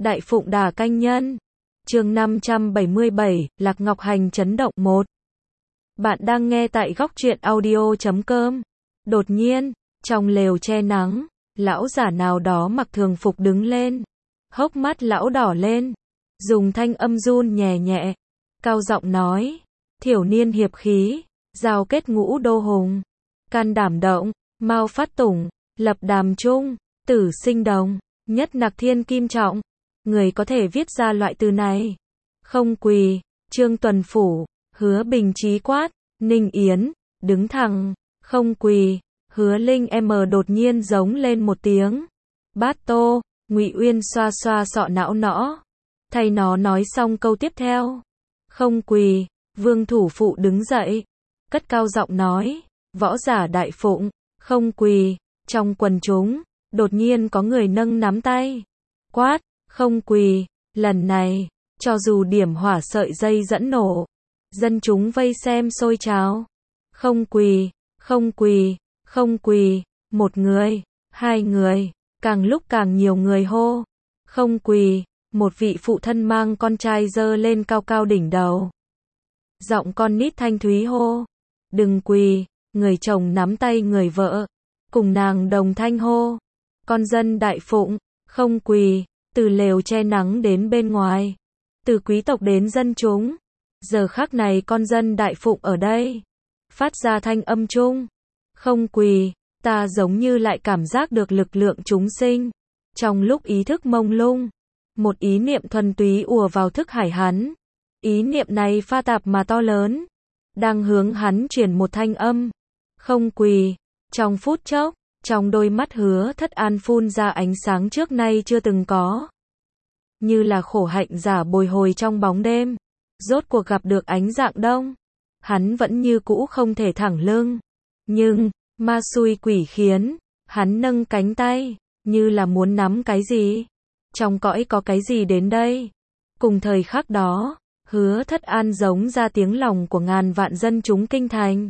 Đại Phụng Đà Canh Nhân. Chương 577, Lạc Ngọc Hành chấn động 1. Bạn đang nghe tại góc truyện audio.com. Đột nhiên, trong lều che nắng, lão giả nào đó mặc thường phục đứng lên. Hốc mắt lão đỏ lên, dùng thanh âm run nhẹ nhẹ, cao giọng nói: "Thiểu niên hiệp khí, giao kết ngũ đô hùng, can đảm động, mao phát tủng, lập đàm trung, tử sinh đồng, nhất nặc thiên kim trọng." Người có thể viết ra loại từ này? Không quỳ, Trương Tuần Phủ, Hứa Bình Chí quát, Ninh Yến, đứng thẳng, không quỳ, Hứa Linh đột nhiên giống lên một tiếng. Bát Tô, Ngụy Uyên xoa xoa sọ não nõ, thay nó nói xong câu tiếp theo. Không quỳ, Vương Thủ Phụ đứng dậy, cất cao giọng nói, võ giả Đại Phụng, không quỳ. Trong quần chúng, đột nhiên có người nâng nắm tay, quát, không quỳ. Lần này, cho dù điểm hỏa sợi dây dẫn nổ, dân chúng vây xem sôi trào. Không quỳ, không quỳ, không quỳ. Một người, hai người, càng lúc càng nhiều người hô. Không quỳ. Một vị phụ thân mang con trai giơ lên cao cao đỉnh đầu. Giọng con nít thanh thúy hô, đừng quỳ. Người chồng nắm tay người vợ, cùng nàng đồng thanh hô, con dân Đại Phụng, không quỳ. Từ lều che nắng đến bên ngoài, từ quý tộc đến dân chúng, giờ khắc này con dân Đại Phụng ở đây, phát ra thanh âm chung, không quỳ. Ta giống như lại cảm giác được lực lượng chúng sinh. Trong lúc ý thức mông lung, một ý niệm thuần túy ùa vào thức hải hắn. Ý niệm này pha tạp mà to lớn, đang hướng hắn truyền một thanh âm, không quỳ. Trong phút chốc, trong đôi mắt Hứa Thất An phun ra ánh sáng trước nay chưa từng có. Như là khổ hạnh giả bồi hồi trong bóng đêm, rốt cuộc gặp được ánh rạng đông. Hắn vẫn như cũ không thể thẳng lưng, nhưng, ma xui quỷ khiến, hắn nâng cánh tay, như là muốn nắm cái gì. Trong cõi có cái gì đến đây? Cùng thời khắc đó, Hứa Thất An giống ra tiếng lòng của ngàn vạn dân chúng kinh thành.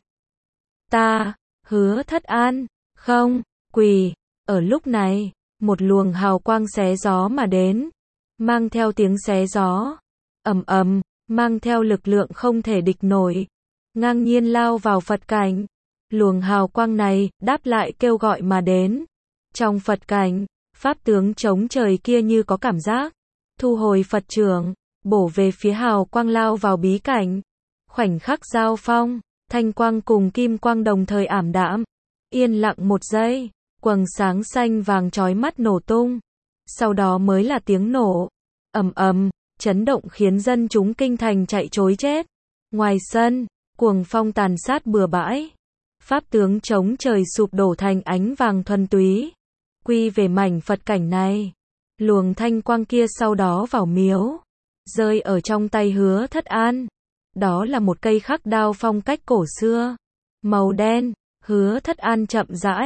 Ta, Hứa Thất An, không quỳ. Ở lúc này, một luồng hào quang xé gió mà đến, mang theo tiếng xé gió, ầm ầm, mang theo lực lượng không thể địch nổi, ngang nhiên lao vào Phật cảnh. Luồng hào quang này đáp lại kêu gọi mà đến. Trong Phật cảnh, pháp tướng chống trời kia như có cảm giác, thu hồi Phật trưởng, bổ về phía hào quang lao vào bí cảnh. Khoảnh khắc giao phong, thanh quang cùng kim quang đồng thời ảm đạm. Yên lặng một giây, quầng sáng xanh vàng chói mắt nổ tung. Sau đó mới là tiếng nổ, ầm ầm, chấn động khiến dân chúng kinh thành chạy trối chết. Ngoài sân, cuồng phong tàn sát bừa bãi. Pháp tướng chống trời sụp đổ thành ánh vàng thuần túy. Quy về mảnh Phật cảnh này. Luồng thanh quang kia sau đó vào miếu, rơi ở trong tay Hứa Thất An. Đó là một cây khắc đao phong cách cổ xưa, màu đen. Hứa Thất An chậm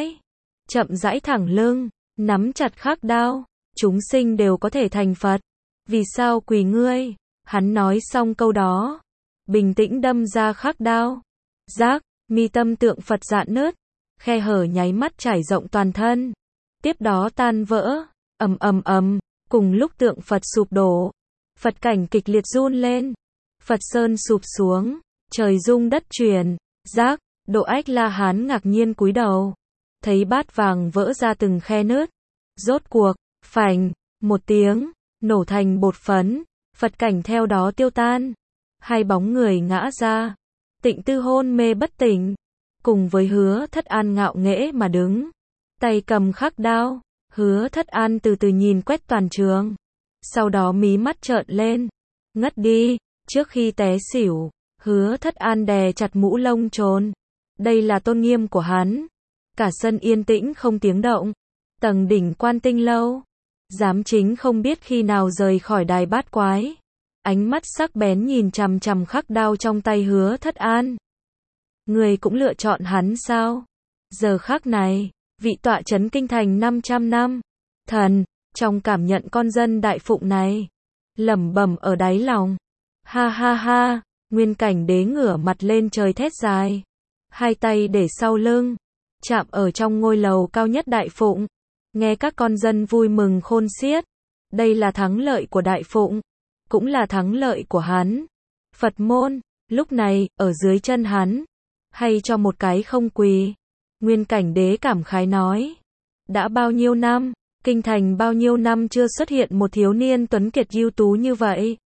rãi thẳng lưng, nắm chặt khắc đao. Chúng sinh đều có thể thành Phật, vì sao quỳ ngươi? Hắn nói xong câu đó, bình tĩnh đâm ra khắc đao. Rác, mi tâm tượng Phật rạn nứt, khe hở nháy mắt trải rộng toàn thân. Tiếp đó tan vỡ, ầm ầm ầm, cùng lúc tượng Phật sụp đổ, Phật cảnh kịch liệt run lên. Phật sơn sụp xuống, trời rung đất chuyển. Rác, Độ Ách La Hán ngạc nhiên cúi đầu, thấy bát vàng vỡ ra từng khe nứt. Rốt cuộc, phành, một tiếng, nổ thành bột phấn, Phật cảnh theo đó tiêu tan. Hai bóng người ngã ra, Tịnh Tư hôn mê bất tỉnh, cùng với Hứa Thất An ngạo nghễ mà đứng, tay cầm khắc đao. Hứa Thất An từ từ nhìn quét toàn trường, sau đó mí mắt trợn lên, ngất đi. Trước khi té xỉu, Hứa Thất An đè chặt mũ lông trồn. Đây là tôn nghiêm của hắn. Cả sân yên tĩnh không tiếng động. Tầng đỉnh Quan Tinh Lâu, giám chính không biết khi nào rời khỏi đài bát quái, ánh mắt sắc bén nhìn chằm chằm khắc đao trong tay Hứa Thất An. Người cũng lựa chọn hắn sao? Giờ khắc này, vị tọa trấn kinh thành 500 năm, thần, trong cảm nhận con dân Đại Phụng này, lẩm bẩm ở đáy lòng. Ha ha ha, Nguyên Cảnh Đế ngửa mặt lên trời thét dài, hai tay để sau lưng, chạm ở trong ngôi lầu cao nhất Đại Phụng, nghe các con dân vui mừng khôn xiết. Đây là thắng lợi của Đại Phụng, cũng là thắng lợi của hắn. Phật môn, lúc này, ở dưới chân hắn, hay cho một cái không quỳ. Nguyên Cảnh Đế cảm khái nói, đã bao nhiêu năm, kinh thành bao nhiêu năm chưa xuất hiện một thiếu niên tuấn kiệt ưu tú như vậy.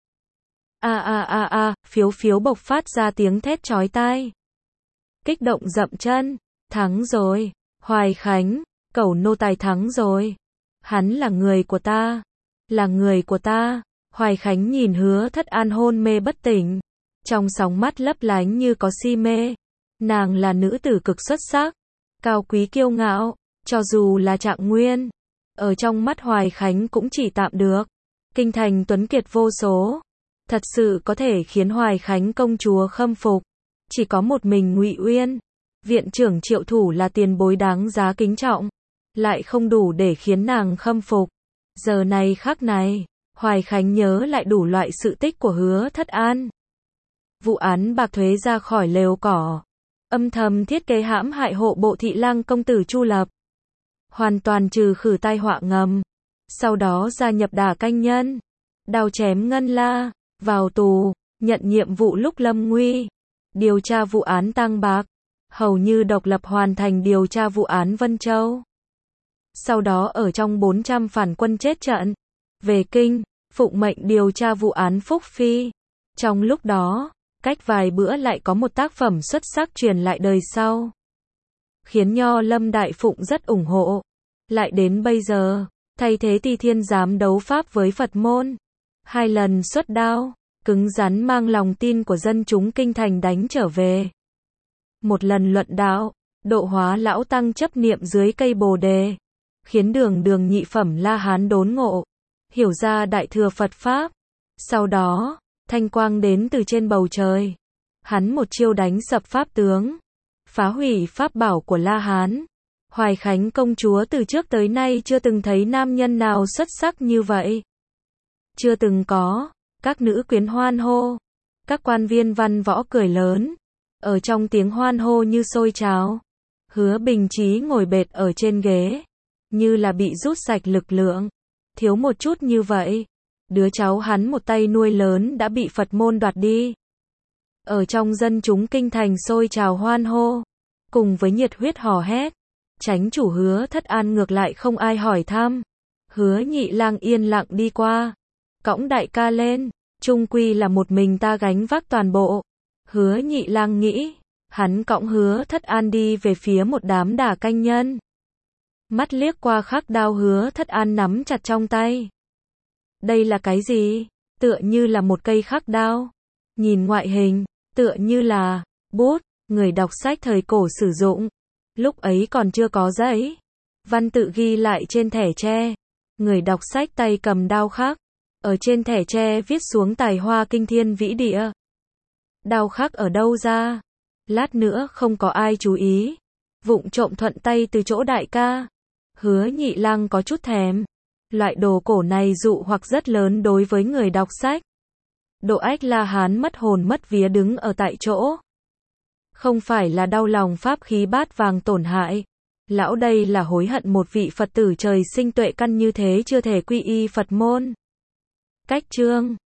Phiếu phiếu bộc phát ra tiếng thét chói tai. Kích động dậm chân, thắng rồi, Hoài Khánh, cẩu nô tài thắng rồi. Hắn là người của ta, là người của ta. Hoài Khánh nhìn Hứa Thất An hôn mê bất tỉnh, trong sóng mắt lấp lánh như có si mê. Nàng là nữ tử cực xuất sắc, cao quý kiêu ngạo, cho dù là Trạng Nguyên, ở trong mắt Hoài Khánh cũng chỉ tạm được. Kinh thành tuấn kiệt vô số, thật sự có thể khiến Hoài Khánh công chúa khâm phục. Chỉ có một mình Ngụy Uyên, viện trưởng Triệu Thủ là tiền bối đáng giá kính trọng, lại không đủ để khiến nàng khâm phục. Giờ này khắc này, Hoài Khánh nhớ lại đủ loại sự tích của Hứa Thất An. Vụ án bạc thuế ra khỏi lều cỏ, âm thầm thiết kế hãm hại hộ bộ thị lang công tử Chu Lập, hoàn toàn trừ khử tai họa ngầm. Sau đó gia nhập Đả Canh Nhân, đao chém Ngân La, vào tù, nhận nhiệm vụ lúc lâm nguy, điều tra vụ án tang bạc, hầu như độc lập hoàn thành điều tra vụ án Vân Châu. Sau đó ở trong 400 phản quân chết trận, về kinh, phụng mệnh điều tra vụ án Phúc Phi. Trong lúc đó, cách vài bữa lại có một tác phẩm xuất sắc truyền lại đời sau, khiến Nho Lâm Đại Phụng rất ủng hộ. Lại đến bây giờ, thay thế Ti Thiên dám đấu pháp với Phật môn, 2 lần xuất đao, cứng rắn mang lòng tin của dân chúng kinh thành đánh trở về. Một lần luận đạo, độ hóa lão tăng chấp niệm dưới cây Bồ đề, khiến đường nhị phẩm La Hán đốn ngộ, hiểu ra đại thừa Phật pháp. Sau đó, thanh quang đến từ trên bầu trời, hắn một chiêu đánh sập pháp tướng, phá hủy pháp bảo của La Hán. Hoài Khánh công chúa từ trước tới nay chưa từng thấy nam nhân nào xuất sắc như vậy. Chưa từng có. Các nữ quyến hoan hô, các quan viên văn võ cười lớn, ở trong tiếng hoan hô như sôi trào. Hứa Bình Chí ngồi bệt ở trên ghế, như là bị rút sạch lực lượng, thiếu một chút như vậy, đứa cháu hắn một tay nuôi lớn đã bị Phật môn đoạt đi. Ở trong dân chúng kinh thành sôi trào hoan hô, cùng với nhiệt huyết hò hét. Chánh chủ Hứa Thất An ngược lại không ai hỏi thăm. Hứa Nhị Lang yên lặng đi qua, cõng đại ca lên, chung quy là một mình ta gánh vác toàn bộ. Hứa Nhị Lang nghĩ, hắn cõng Hứa Thất An đi về phía một đám Đả Canh Nhân. Mắt liếc qua khắc đao Hứa Thất An nắm chặt trong tay. Đây là cái gì? Tựa như là một cây khắc đao. Nhìn ngoại hình, tựa như là bút, người đọc sách thời cổ sử dụng. Lúc ấy còn chưa có giấy, văn tự ghi lại trên thẻ tre. Người đọc sách tay cầm đao khắc, ở trên thẻ tre viết xuống tài hoa kinh thiên vĩ địa. Đao khắc ở đâu ra? Lát nữa không có ai chú ý, vụng trộm thuận tay từ chỗ đại ca. Hứa Nhị Lang có chút thèm. Loại đồ cổ này dụ hoặc rất lớn đối với người đọc sách. Độ Ách La Hán mất hồn mất vía đứng ở tại chỗ. Không phải là đau lòng pháp khí bát vàng tổn hại. Lão đây là hối hận một vị Phật tử trời sinh tuệ căn như thế chưa thể quy y Phật môn. Cách chương